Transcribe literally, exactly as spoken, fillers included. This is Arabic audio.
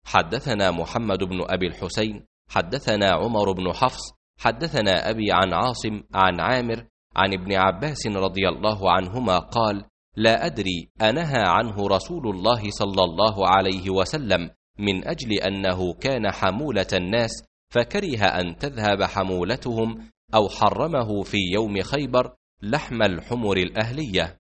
حدثنا محمد بن أبي الحسين حدثنا عمر بن حفص حدثنا أبي عن عاصم عن عامر عن ابن عباس رضي الله عنهما قال: لا أدري أنهى عنه رسول الله صلى الله عليه وسلم من أجل أنه كان حمولة الناس فكره أن تذهب حمولتهم، أو حرمه في يوم خيبر لحم الحمر الأهلية.